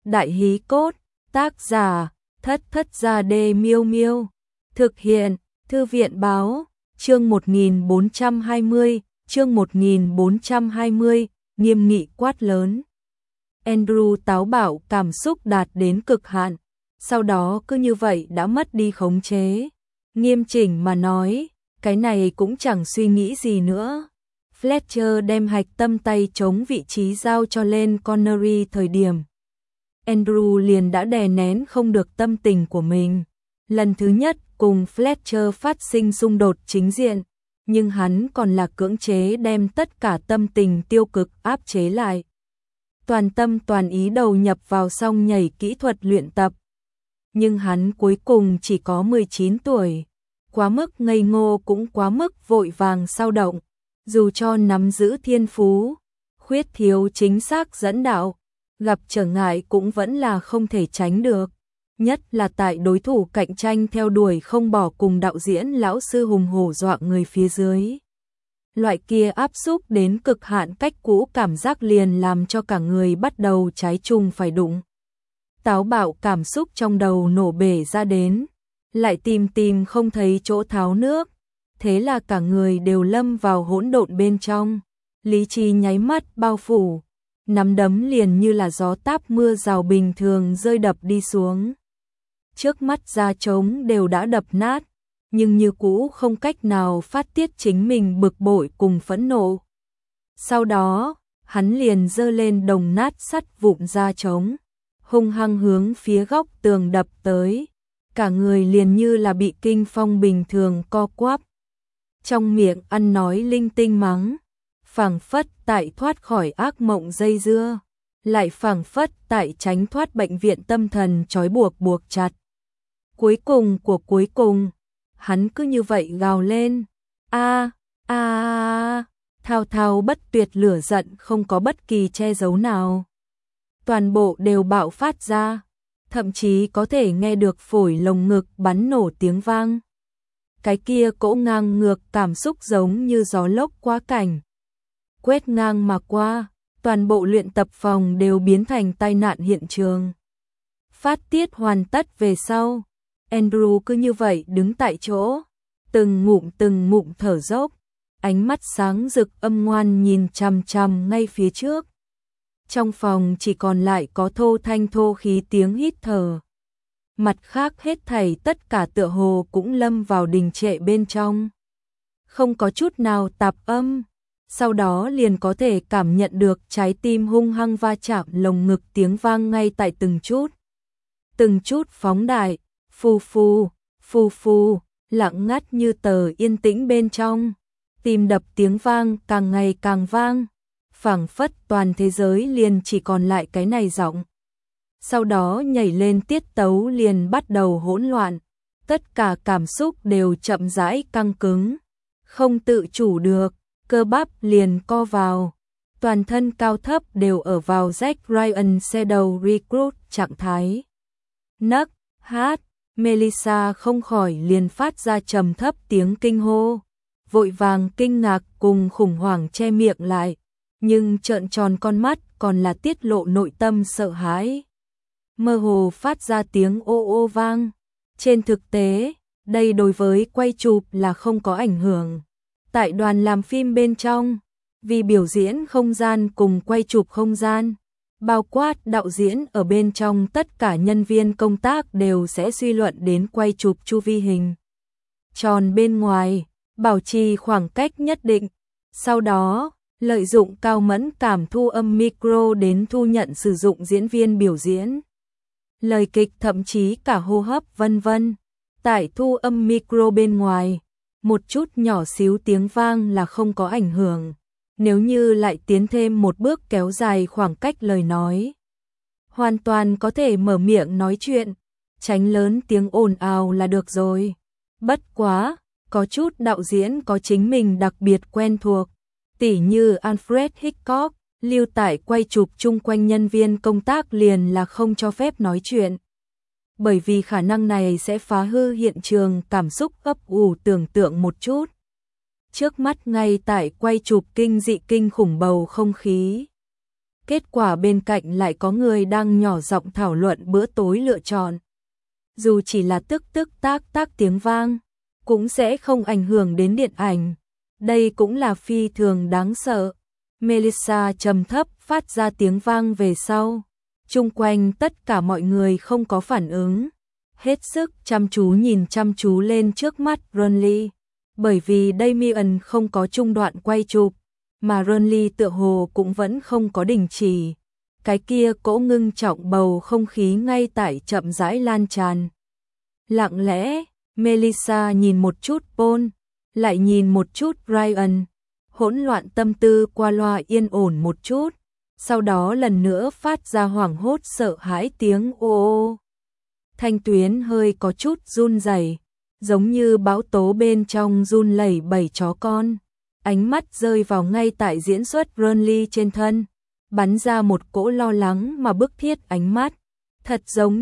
Đại hí cốt, tác giả, Thất Thất Gia Đê Miêu Miêu. Thực hiện, Thư viện báo, chương 1420, chương 1420, nghiêm nghị quát lớn. Andrew táo bạo, cảm xúc đạt đến cực hạn, sau đó cứ như vậy đã mất đi khống chế. Nghiêm chỉnh mà nói, cái này cũng chẳng suy nghĩ gì nữa. Fletcher đem hạch tâm tay chống vị trí giao cho lên Connery thời điểm. Andrew liền đã đè nén không được tâm tình của mình. Lần thứ nhất cùng Fletcher phát sinh xung đột chính diện, nhưng hắn còn là cưỡng chế đem tất cả tâm tình tiêu cực áp chế lại. Toàn tâm toàn ý đầu nhập vào song nhảy kỹ thuật luyện tập. Nhưng hắn cuối cùng chỉ có 19 tuổi. Quá mức ngây ngô cũng quá mức vội vàng sao động. Dù cho nắm giữ thiên phú, khuyết thiếu chính xác dẫn đạo, gặp trở ngại cũng vẫn là không thể tránh được. Nhất là tại đối thủ cạnh tranh theo đuổi không bỏ cùng đạo diễn lão sư hùng hổ dọa người phía dưới. Loại kia áp xúc đến cực hạn cách cũ cảm giác liền làm cho cả người bắt đầu trái chung phải đụng. Táo bạo cảm xúc trong đầu nổ bể ra đến, lại tìm không thấy chỗ tháo nước. Thế là cả người đều lâm vào hỗn độn bên trong, lý trí nháy mắt bao phủ, nắm đấm liền như là gió táp mưa rào bình thường rơi đập đi xuống. Trước mắt da trống đều đã đập nát, nhưng như cũ không cách nào phát tiết chính mình bực bội cùng phẫn nộ. Sau đó, hắn liền giơ lên đồng nát sắt vụn da trống, hung hăng hướng phía góc tường đập tới, cả người liền như là bị kinh phong bình thường co quắp. Trong miệng ăn nói linh tinh mắng, phảng phất tại thoát khỏi ác mộng dây dưa, lại phảng phất tại tránh thoát bệnh viện tâm thần trói buộc chặt. Cuối cùng, hắn cứ như vậy gào lên, thao thao bất tuyệt, lửa giận không có bất kỳ che giấu nào. Toàn bộ đều bạo phát ra, thậm chí có thể nghe được phổi lồng ngực bắn nổ tiếng vang. Cái kia cỗ ngang ngược cảm xúc giống như gió lốc quá cảnh. Quét ngang mà qua, toàn bộ luyện tập phòng đều biến thành tai nạn hiện trường. Phát tiết hoàn tất về sau, Andrew cứ như vậy đứng tại chỗ, từng ngụm thở dốc, ánh mắt sáng rực âm ngoan nhìn chằm chằm ngay phía trước. Trong phòng chỉ còn lại có thô thanh thô khí tiếng hít thở. Mặt khác hết thảy tất cả tựa hồ cũng lâm vào đình trệ bên trong. Không có chút nào tạp âm, sau đó liền có thể cảm nhận được trái tim hung hăng va chạm lồng ngực tiếng vang ngay tại từng chút phóng đại, phù, lặng ngắt như tờ yên tĩnh bên trong. Tim đập tiếng vang càng ngày càng vang, phảng phất toàn thế giới liền chỉ còn lại cái này giọng. Sau đó nhảy lên tiết tấu liền bắt đầu hỗn loạn, tất cả cảm xúc đều chậm rãi căng cứng, không tự chủ được, cơ bắp liền co vào, toàn thân cao thấp đều ở vào Jack Ryan Shadow Recruit trạng thái. Nấc, hát, Melissa không khỏi liền phát ra trầm thấp tiếng kinh hô, vội vàng kinh ngạc cùng khủng hoảng che miệng lại, nhưng trợn tròn con mắt còn là tiết lộ nội tâm sợ hãi. Mơ hồ phát ra tiếng ô vang. Trên thực tế, đây đối với quay chụp là không có ảnh hưởng. Tại đoàn làm phim bên trong, vì biểu diễn không gian cùng quay chụp không gian, bao quát đạo diễn ở bên trong tất cả nhân viên công tác đều sẽ suy luận đến quay chụp chu vi hình tròn bên ngoài, bảo trì khoảng cách nhất định. Sau đó, lợi dụng cao mẫn cảm thu âm micro đến thu nhận sử dụng diễn viên biểu diễn. Lời kịch thậm chí cả hô hấp vân vân. Tại thu âm micro bên ngoài, một chút nhỏ xíu tiếng vang là không có ảnh hưởng. Nếu như lại tiến thêm một bước kéo dài khoảng cách lời nói, hoàn toàn có thể mở miệng nói chuyện, tránh lớn tiếng ồn ào là được rồi. Bất quá, có chút đạo diễn có chính mình đặc biệt quen thuộc, tỉ như Alfred Hitchcock, lưu tại quay chụp chung quanh nhân viên công tác liền là không cho phép nói chuyện. Bởi vì khả năng này sẽ phá hư hiện trường cảm xúc ấp ủ. Tưởng tượng một chút. Trước mắt ngay tại quay chụp kinh dị kinh khủng bầu không khí. Kết quả bên cạnh lại có người đang nhỏ giọng thảo luận bữa tối lựa chọn. Dù chỉ là tức tức tác tác tiếng vang, cũng sẽ không ảnh hưởng đến điện ảnh. Đây cũng là phi thường đáng sợ. Melissa trầm thấp phát ra tiếng vang về sau. Chung quanh tất cả mọi người không có phản ứng. Hết sức chăm chú nhìn chăm chú lên trước mắt Ronly. Bởi vì Damien không có trung đoạn quay chụp, mà Ronly tựa hồ cũng vẫn không có đình chỉ. Cái kia cỗ ngưng trọng bầu không khí ngay tại chậm rãi lan tràn. Lặng lẽ, Melissa nhìn một chút Paul, lại nhìn một chút Ryan, hỗn loạn tâm tư qua loa yên ổn một chút, sau đó lần nữa phát ra hoảng hốt sợ hãi tiếng ô ô. Thanh tuyến hơi có chút run rẩy, giống như bão tố bên trong run lẩy bẩy chó con. Ánh mắt rơi vào ngay tại diễn xuất Ronly trên thân, bắn ra một cỗ lo lắng mà bức thiết ánh mắt, thật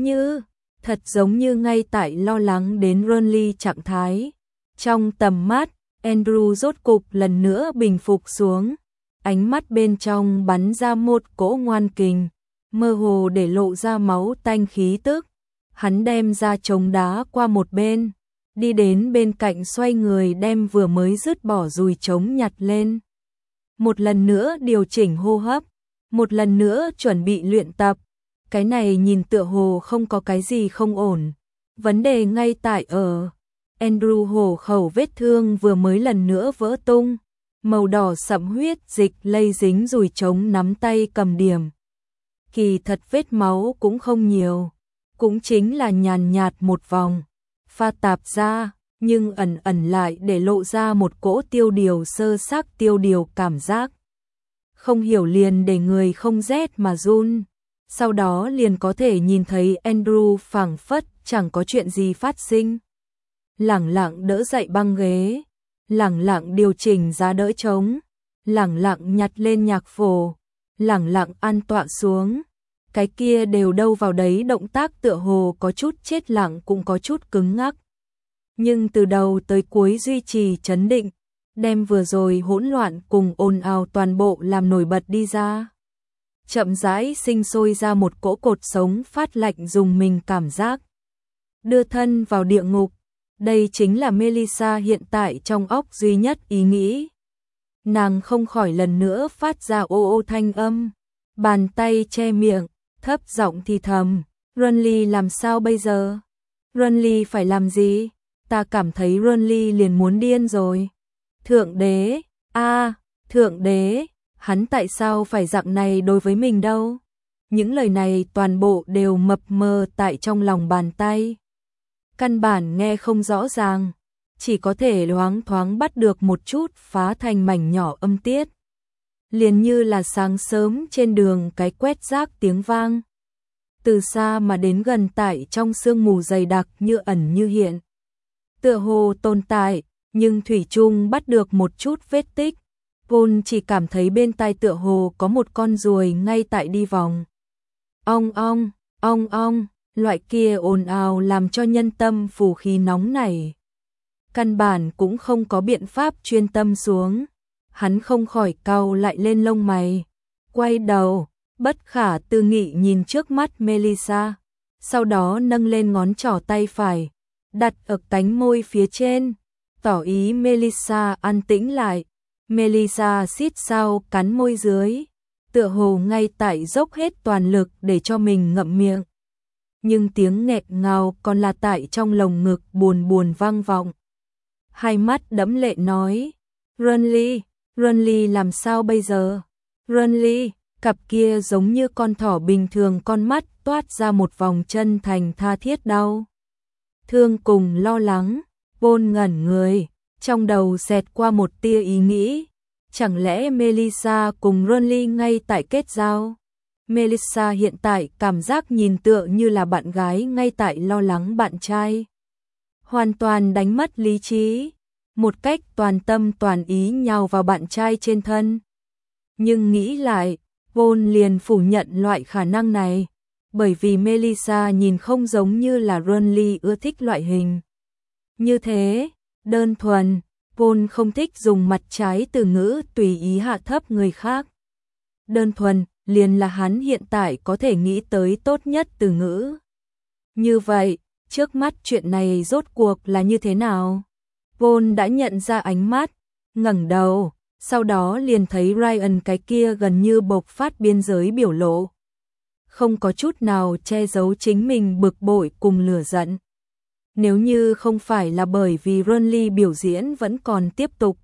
giống như ngay tại lo lắng đến Ronly trạng thái. Trong tầm mắt, Andrew rốt cục lần nữa bình phục xuống, ánh mắt bên trong bắn ra một cỗ ngoan kình, mơ hồ để lộ ra máu tanh khí tức. Hắn đem ra chống đá qua một bên, đi đến bên cạnh xoay người đem vừa mới dứt bỏ dùi trống nhặt lên. Một lần nữa điều chỉnh hô hấp, một lần nữa chuẩn bị luyện tập. Cái này nhìn tựa hồ không có cái gì không ổn. Vấn đề ngay tại ở Andrew hổ khẩu vết thương vừa mới lần nữa vỡ tung, màu đỏ sẫm huyết dịch lây dính dùi trống nắm tay cầm điểm. Kỳ thật vết máu cũng không nhiều, cũng chính là nhàn nhạt một vòng, pha tạp ra, nhưng ẩn ẩn lại để lộ ra một cỗ tiêu điều sơ xác tiêu điều cảm giác. Không hiểu liền để người không rét mà run. Sau đó liền có thể nhìn thấy Andrew phảng phất chẳng có chuyện gì phát sinh. Lẳng lặng đỡ dậy băng ghế, lẳng lặng điều chỉnh giá đỡ trống, lẳng lặng nhặt lên nhạc phổ, lẳng lặng an tọa xuống. Cái kia đều đâu vào đấy động tác tựa hồ có chút chết lặng cũng có chút cứng ngắc. Nhưng từ đầu tới cuối duy trì trấn định, đem vừa rồi hỗn loạn cùng ồn ào toàn bộ làm nổi bật đi ra. Chậm rãi sinh sôi ra một cỗ cột sống phát lạnh dùng mình cảm giác. Đưa thân vào địa ngục, đây chính là Melissa hiện tại trong óc duy nhất ý nghĩ. Nàng không khỏi lần nữa phát ra ô ô thanh âm, bàn tay che miệng, thấp giọng thì thầm, Ronly làm sao bây giờ? Ronly phải làm gì? Ta cảm thấy Ronly liền muốn điên rồi. Thượng đế, Thượng đế, hắn tại sao phải dạng này đối với mình đâu? Những lời này toàn bộ đều mập mờ tại trong lòng bàn tay. Căn bản nghe không rõ ràng, chỉ có thể loáng thoáng bắt được một chút phá thành mảnh nhỏ âm tiết. Liền như là sáng sớm trên đường cái quét rác tiếng vang. Từ xa mà đến gần tại trong sương mù dày đặc như ẩn như hiện. Tựa hồ tồn tại, nhưng thủy chung bắt được một chút vết tích. Paul chỉ cảm thấy bên tai tựa hồ có một con ruồi ngay tại đi vòng. Ong ong, loại kia ồn ào làm cho nhân tâm phù khí nóng nảy. Căn bản cũng không có biện pháp chuyên tâm xuống. Hắn không khỏi cau lại lên lông mày. Quay đầu, bất khả tư nghị nhìn trước mắt Melissa. Sau đó nâng lên ngón trỏ tay phải, đặt ở cánh môi phía trên, tỏ ý Melissa an tĩnh lại. Melissa xít sao cắn môi dưới, tựa hồ ngay tại dốc hết toàn lực để cho mình ngậm miệng. Nhưng tiếng nghẹt ngào còn là tại trong lồng ngực buồn buồn vang vọng. Hai mắt đẫm lệ nói, Ronly làm sao bây giờ? Ronly, cặp kia giống như con thỏ bình thường con mắt toát ra một vòng chân thành tha thiết đau. Thương cùng lo lắng, Paul ngẩn người. Trong đầu xẹt qua một tia ý nghĩ, chẳng lẽ Melissa cùng Ronly ngay tại kết giao? Melissa hiện tại cảm giác nhìn tựa như là bạn gái ngay tại lo lắng bạn trai. Hoàn toàn đánh mất lý trí, một cách toàn tâm toàn ý nhào vào bạn trai trên thân. Nhưng nghĩ lại, Paul liền phủ nhận loại khả năng này, bởi vì Melissa nhìn không giống như là Ronly ưa thích loại hình. Như thế, đơn thuần, Paul không thích dùng mặt trái từ ngữ tùy ý hạ thấp người khác. Đơn thuần, liền là hắn hiện tại có thể nghĩ tới tốt nhất từ ngữ. Như vậy, trước mắt chuyện này rốt cuộc là như thế nào? Paul đã nhận ra ánh mắt, ngẩng đầu, sau đó liền thấy Ryan cái kia gần như bộc phát biên giới biểu lộ. Không có chút nào che giấu chính mình bực bội cùng lửa giận. Nếu như không phải là bởi vì Burnley biểu diễn vẫn còn tiếp tục,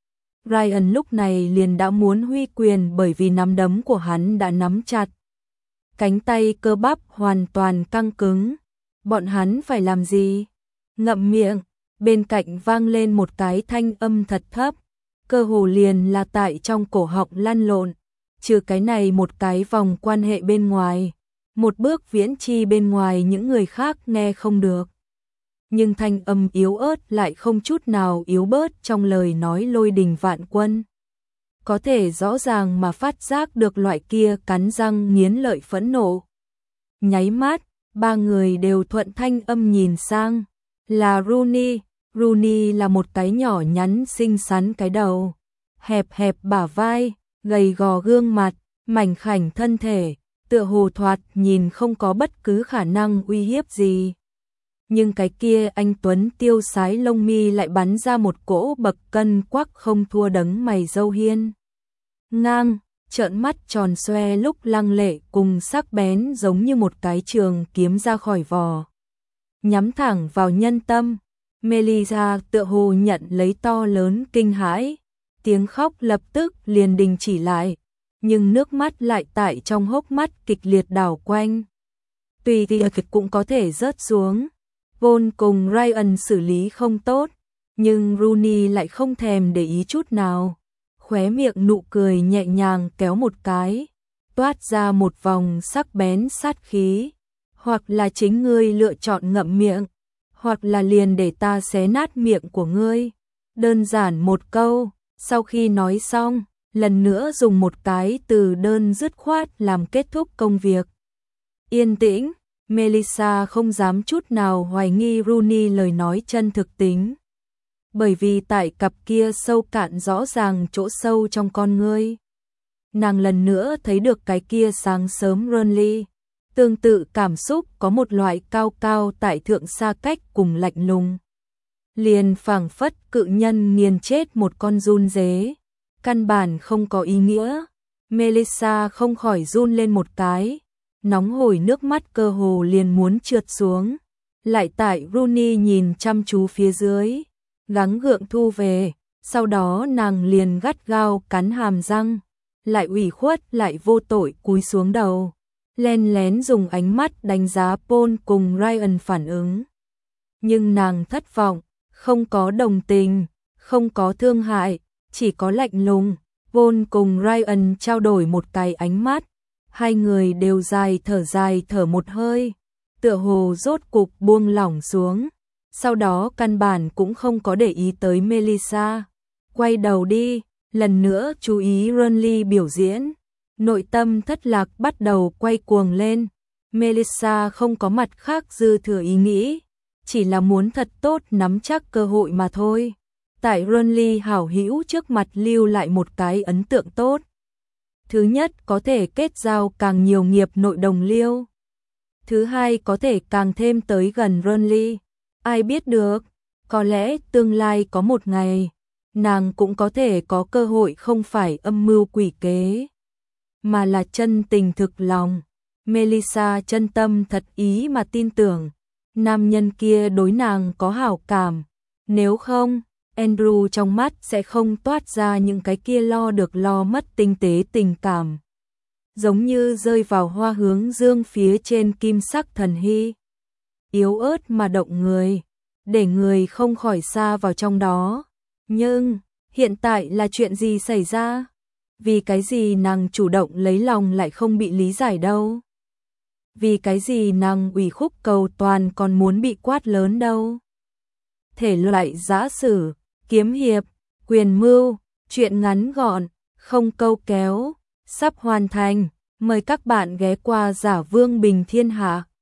Ryan lúc này liền đã muốn huy quyền bởi vì nắm đấm của hắn đã nắm chặt. Cánh tay cơ bắp hoàn toàn căng cứng. Bọn hắn phải làm gì? Ngậm miệng, bên cạnh vang lên một cái thanh âm thật thấp, cơ hồ liền là tại trong cổ họng lăn lộn, trừ cái này một cái vòng quan hệ bên ngoài, một bước viễn chi bên ngoài những người khác nghe không được. Nhưng thanh âm yếu ớt lại không chút nào yếu bớt trong lời nói lôi đình vạn quân. Có thể rõ ràng mà phát giác được loại kia cắn răng nghiến lợi phẫn nộ. Nháy mắt, ba người đều thuận thanh âm nhìn sang, là Rooney. Rooney là một cái nhỏ nhắn xinh xắn cái đầu, hẹp hẹp bả vai, gầy gò gương mặt, mảnh khảnh thân thể, tựa hồ thoạt nhìn không có bất cứ khả năng uy hiếp gì. Nhưng cái kia anh tuấn tiêu sái lông mi lại bắn ra một cỗ bậc cân quắc không thua đấng mày râu hiên ngang, trợn mắt tròn xoe lúc lăng lệ cùng sắc bén giống như một cái trường kiếm ra khỏi vỏ, nhắm thẳng vào nhân tâm. Melissa tựa hồ nhận lấy to lớn kinh hãi, tiếng khóc lập tức liền đình chỉ lại, nhưng nước mắt lại tại trong hốc mắt kịch liệt đảo quanh. Tùy thì cũng có thể rớt xuống. Paul cùng Ryan xử lý không tốt, nhưng Rooney lại không thèm để ý chút nào. Khóe miệng nụ cười nhẹ nhàng kéo một cái, toát ra một vòng sắc bén sát khí. Hoặc là chính ngươi lựa chọn ngậm miệng, hoặc là liền để ta xé nát miệng của ngươi. Đơn giản một câu, sau khi nói xong, lần nữa dùng một cái từ đơn dứt khoát làm kết thúc công việc. Yên tĩnh, Melissa không dám chút nào hoài nghi Rooney lời nói chân thực tính. Bởi vì tại cặp kia sâu cạn rõ ràng chỗ sâu trong con ngươi, nàng lần nữa thấy được cái kia sáng sớm Burnley. Tương tự cảm xúc có một loại cao cao tại thượng xa cách cùng lạnh lùng. Liền phảng phất cự nhân nghiền chết một con giun dế, căn bản không có ý nghĩa. Melissa không khỏi run lên một cái, nóng hổi nước mắt cơ hồ liền muốn trượt xuống. Lại tại Rooney nhìn chăm chú phía dưới, gắng gượng thu về, sau đó nàng liền gắt gao cắn hàm răng, lại ủy khuất lại vô tội cúi xuống đầu, len lén dùng ánh mắt đánh giá Paul cùng Ryan phản ứng. Nhưng nàng thất vọng, không có đồng tình, không có thương hại, chỉ có lạnh lùng. Paul cùng Ryan trao đổi một cái ánh mắt, hai người đều dài thở một hơi, tựa hồ rốt cục buông lỏng xuống, sau đó căn bản cũng không có để ý tới Melissa. Quay đầu đi, lần nữa chú ý Burnley biểu diễn. Nội tâm thất lạc bắt đầu quay cuồng lên. Melissa không có mặt khác dư thừa ý nghĩ, chỉ là muốn thật tốt nắm chắc cơ hội mà thôi. Tại Burnley hảo hữu trước mặt lưu lại một cái ấn tượng tốt. Thứ nhất, có thể kết giao càng nhiều nghiệp nội đồng liêu. Thứ hai, có thể càng thêm tới gần Burnley. Ai biết được, có lẽ tương lai có một ngày, nàng cũng có thể có cơ hội không phải âm mưu quỷ kế, mà là chân tình thực lòng. Melissa chân tâm thật ý mà tin tưởng, nam nhân kia đối nàng có hảo cảm. Nếu không, Andrew trong mắt sẽ không toát ra những cái kia lo được lo mất tinh tế tình cảm. Giống như rơi vào hoa hướng dương phía trên kim sắc thần hy. Yếu ớt mà động người, để người không khỏi xa vào trong đó. Nhưng, hiện tại là chuyện gì xảy ra? Vì cái gì nàng chủ động lấy lòng lại không bị lý giải đâu? Vì cái gì nàng ủy khúc cầu toàn còn muốn bị quát lớn đâu? Thể loại giã sử, kiếm hiệp, quyền mưu, truyện ngắn gọn, không câu kéo, sắp hoàn thành. Mời các bạn ghé qua Giả Vương Bình Thiên Hạ.